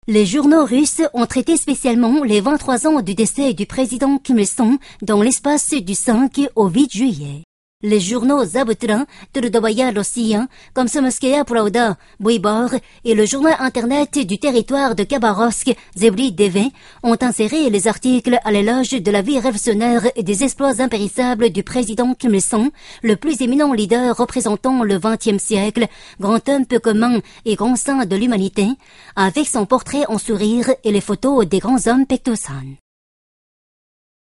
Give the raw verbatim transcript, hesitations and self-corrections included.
Les journaux russes ont traité spécialement les vingt-trois ans du décès du président Kim Il-sung dans l'espace du cinq au huit juillet. Les journaux Zabutra, Trudovaya Rossiya, Komsomolskaya Pravda, Buibor et le journal internet du territoire de Khabarovsk, Zebri T V, ont inséré les articles à l'éloge de la vie révolutionnaire et des exploits impérissables du président Kim Il-sung, le plus éminent leader représentant le vingtième siècle, grand homme peu commun et grand saint de l'humanité, avec son portrait en sourire et les photos des grands hommes Paektusan.